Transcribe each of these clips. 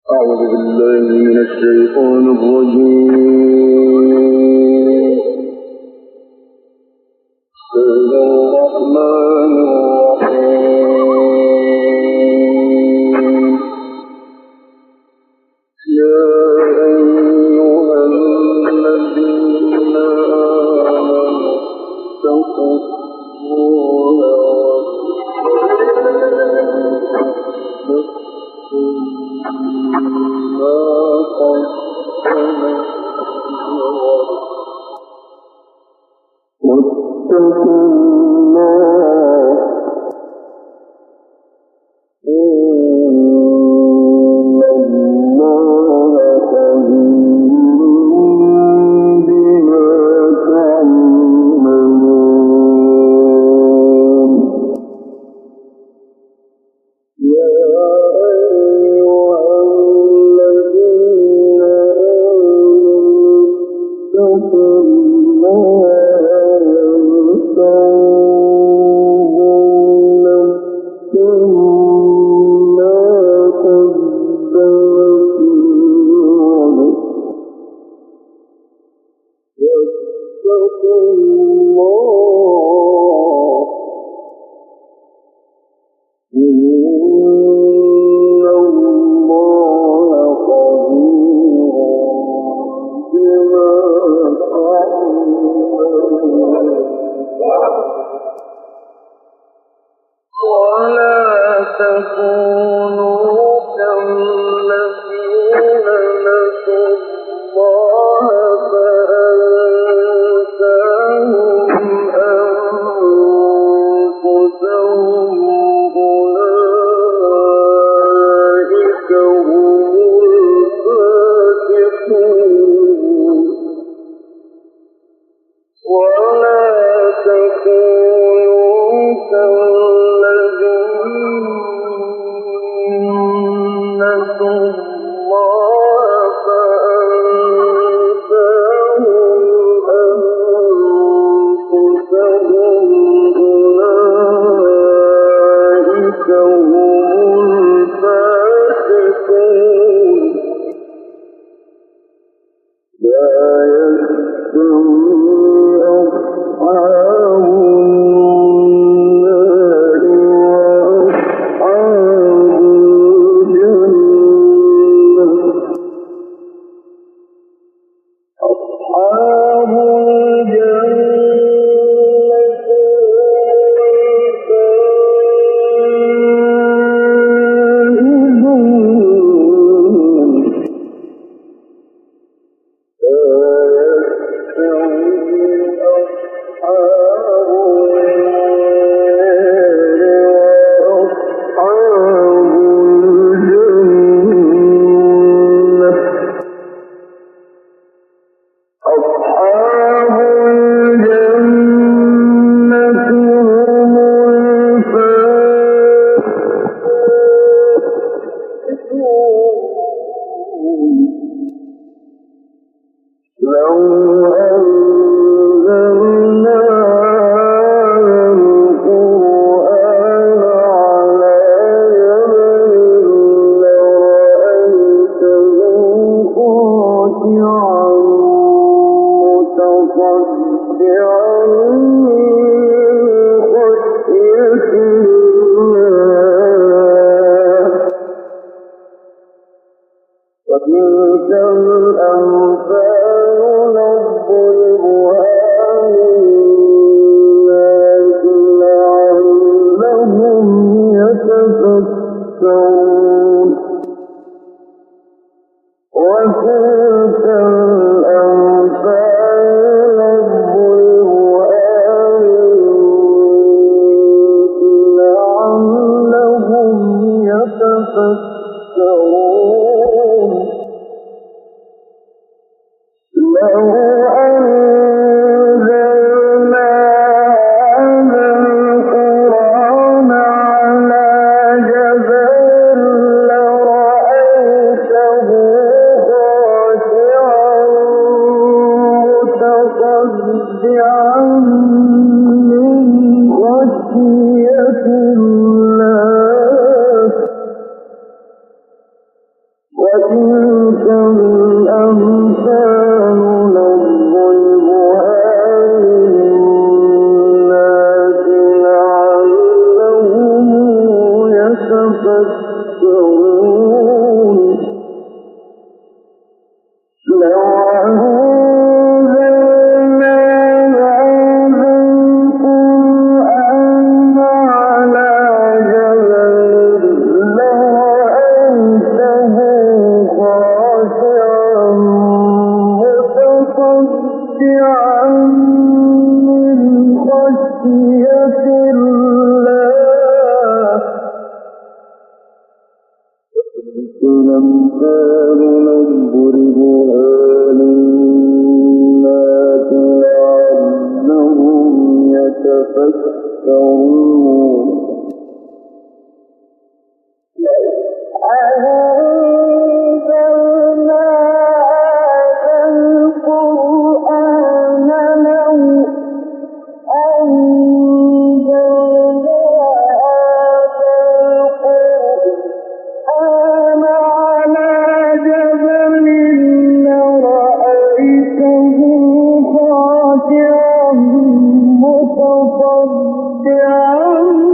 أعوذ بالله من الشيطان الرجيم. بسم الله الرحمن الرحيم. يا أيها الذين آمنوا اتقوا الله واتقوا الله إن الله خبير بما تعملون. يا أيها الذين آمنوا اتقوا الله تكونوا كالذين نسوا الله فأنساهم أنفسهم أولئك هم الفاسقون. ولا تكونوا كالذين نسوا الله فأنساهم أنفسهم أولئك هم الفاسقون. لا يستوي أصحاب النار وأصحاب الجنة. أصحاب وتلك الأمثال نضربها للناس لعلهم يتفكرون. وتلك الأمثال نضربها للناس لعلهم يتفكرون. لو أنزلنا هذا القرآن على جبل لرأيته خاشعا متصدعا من خشية الله. وتلك الأمثال نضربها للناس لعلهم يتفكرون لو أنزلنا هذا القرآن على جبل لرأيته خاشعا متصدعا من خشية الله تلك الأمثال نضربها للناس لعلهم يتفكرون أنزلنا هذا القرآن لو أنزلنا هذا القرآن على جبل لرأيته خاشعا متصدعا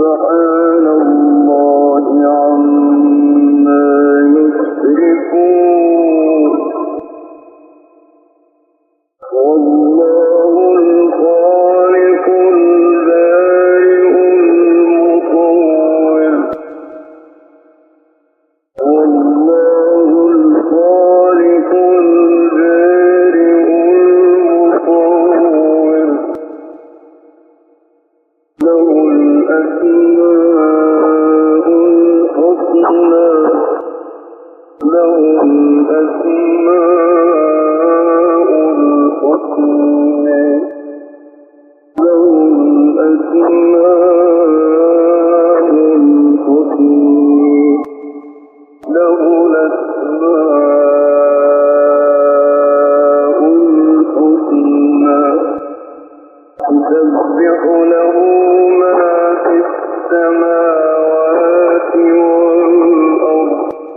سبحان الله عما يشركون والله الخالق البارئ المصور والله الخالق البارئ المصور له الأسماء الحسنى له الأسماء الحسنى له الأسماء الحسنى له الأسماء الحسنى يسبح له ما في السماوات والأرض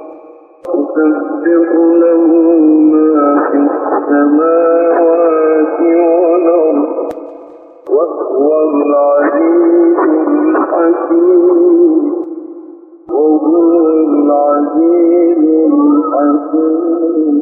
يسبح له ما في السماوات والأرض وهو العزيز الحكيم وهو العزيز الحكيم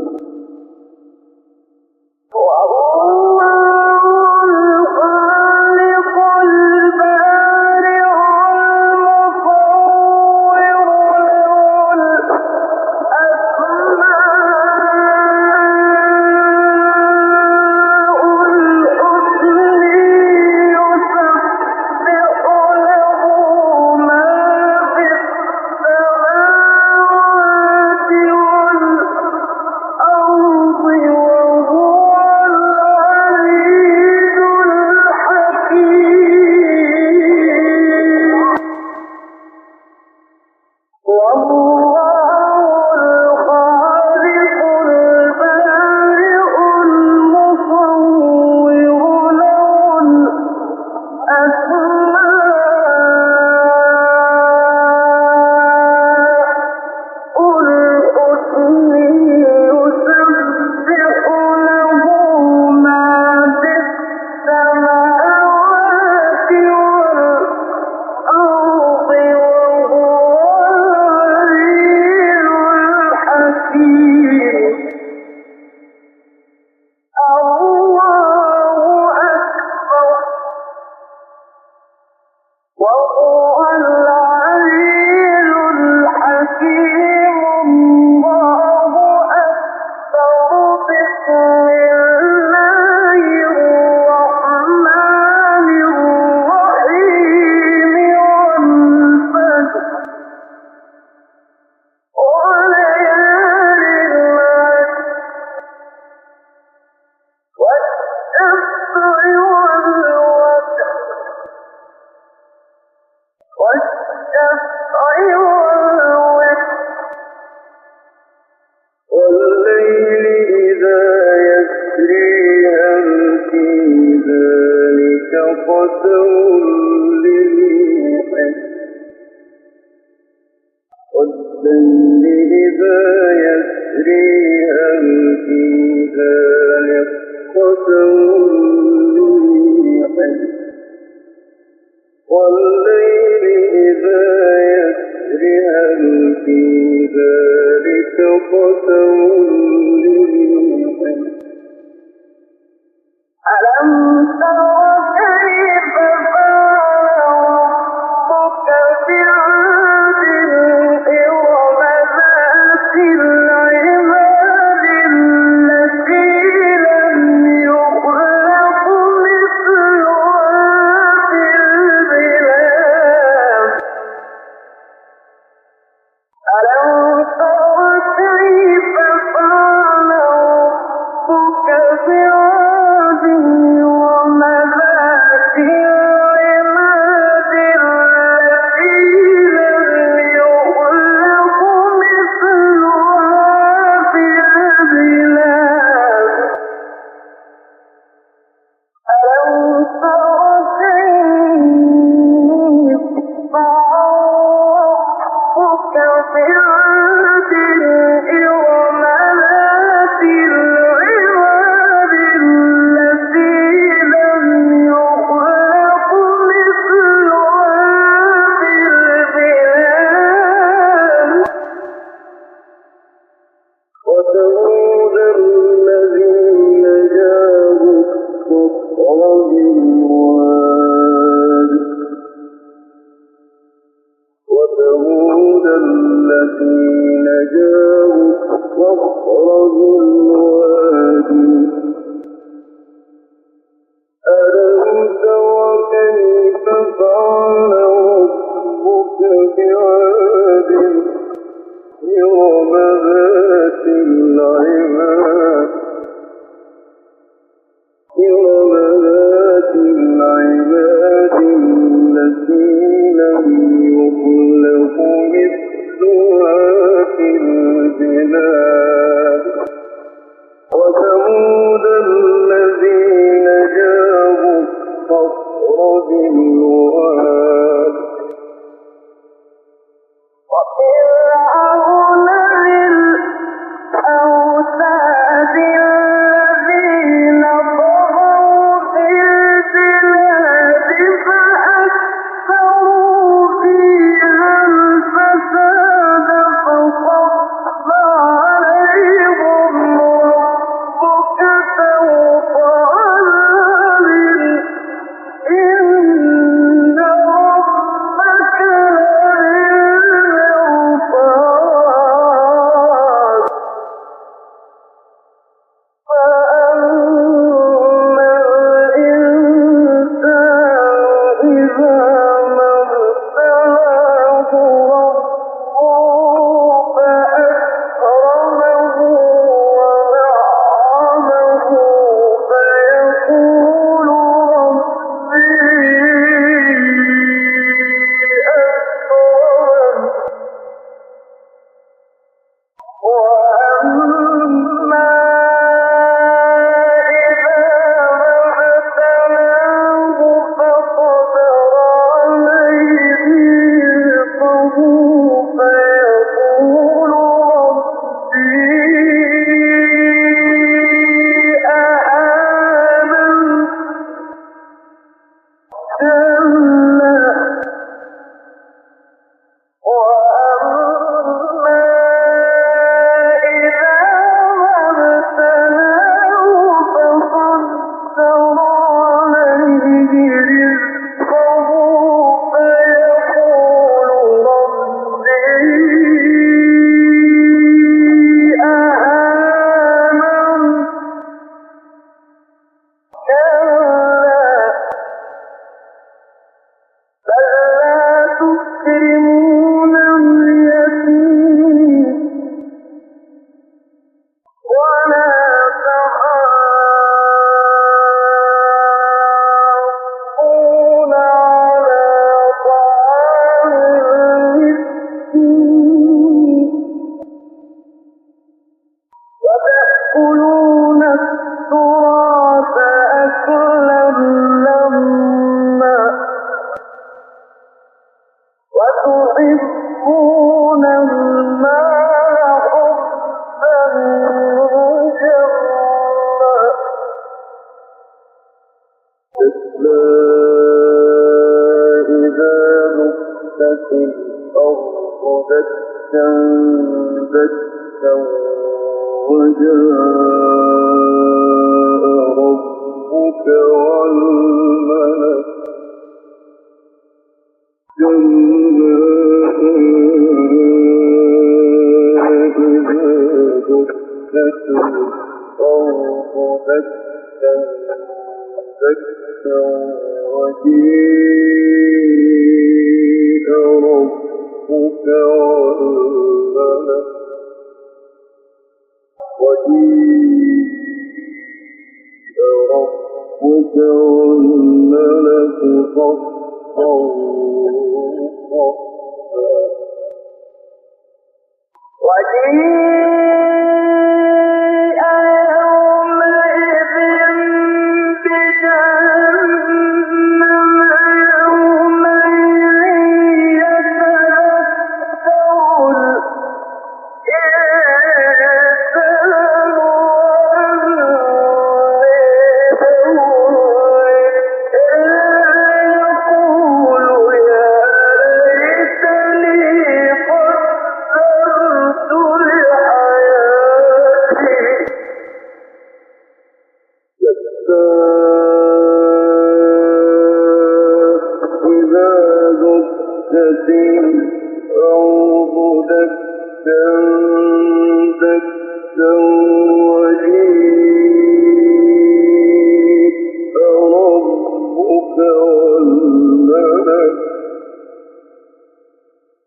ألم تر كيف بعاد إرم ذات العماد التي لم يخلق مثلها في البلاد وثمود الذين جابوا الصخر بالواد وفرعون ذي الأوتاد الذين طغوا في البلاد فأكثروا فيها الفساد فصب عليهم ربك سوط عذاب إن ربك لبالمرصاد فأما الإنسان إذا ما ابتلاه ربه فأكرمه ونعمه فيقول ربي أكرمن وأما إذا ما ابتلاه فقدر عليه رزقه فيقول ربي أهانن كلا وأما إذا ما ابتلاه فقدر عليه رزقه فيقول ربي أهانن كلا بل لا تكرمون اليتيم ولا تحاضون على طعام المسكين وتأكلون التراث أكلا لما وتحبون المال حبا جما كلا إذا دكت الأرض دكا دكا وجاء ربك والملك وجيء ربك والملك صفا صفا وجيء يومئذ بجهنم يومئذ يتذكر الإنسان يقول يا ليتني قدرت لحياتي إذا دكت الأرض دكا دكا وجيء ربك والملك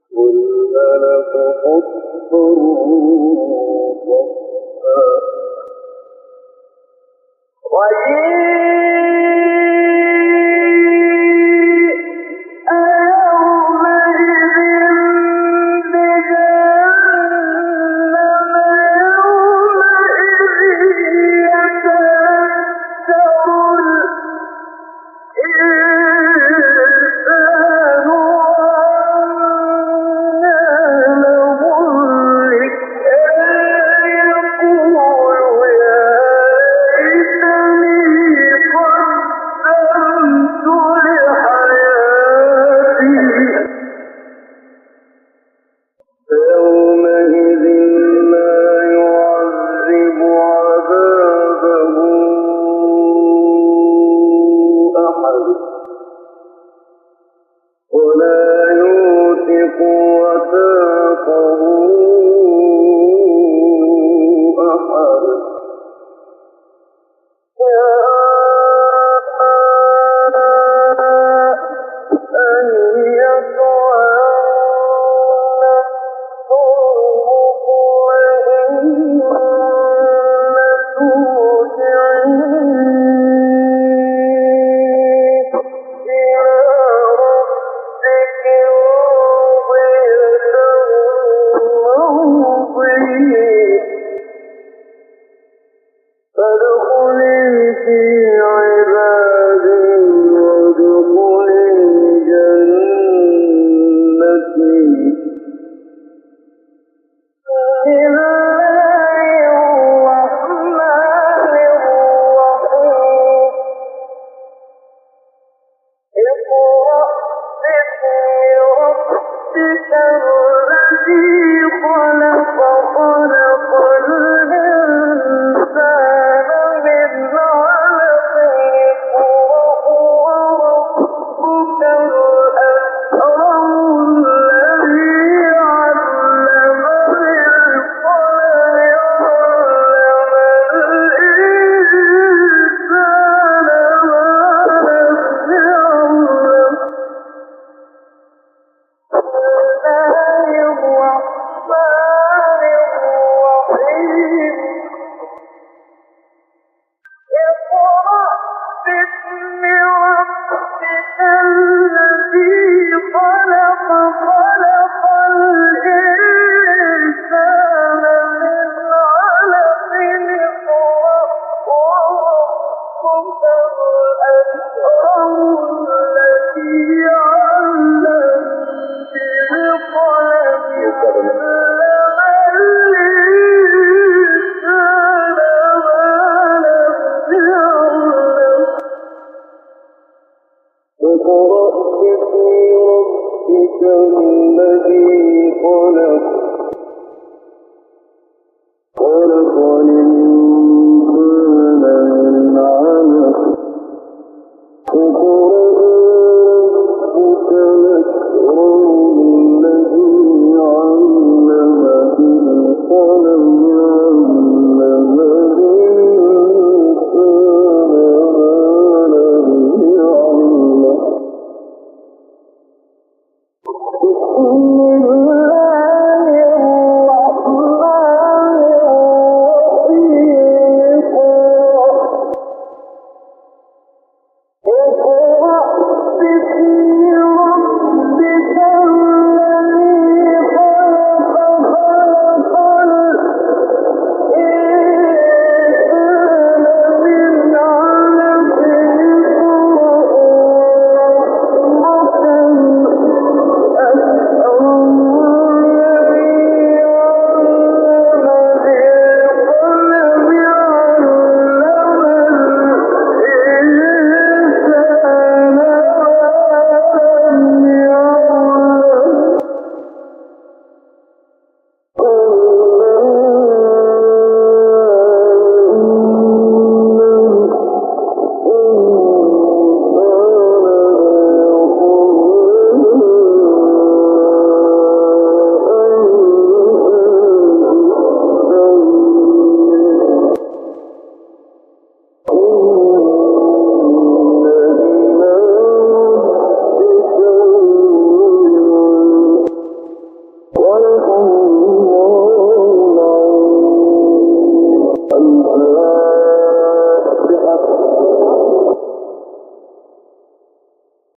خلق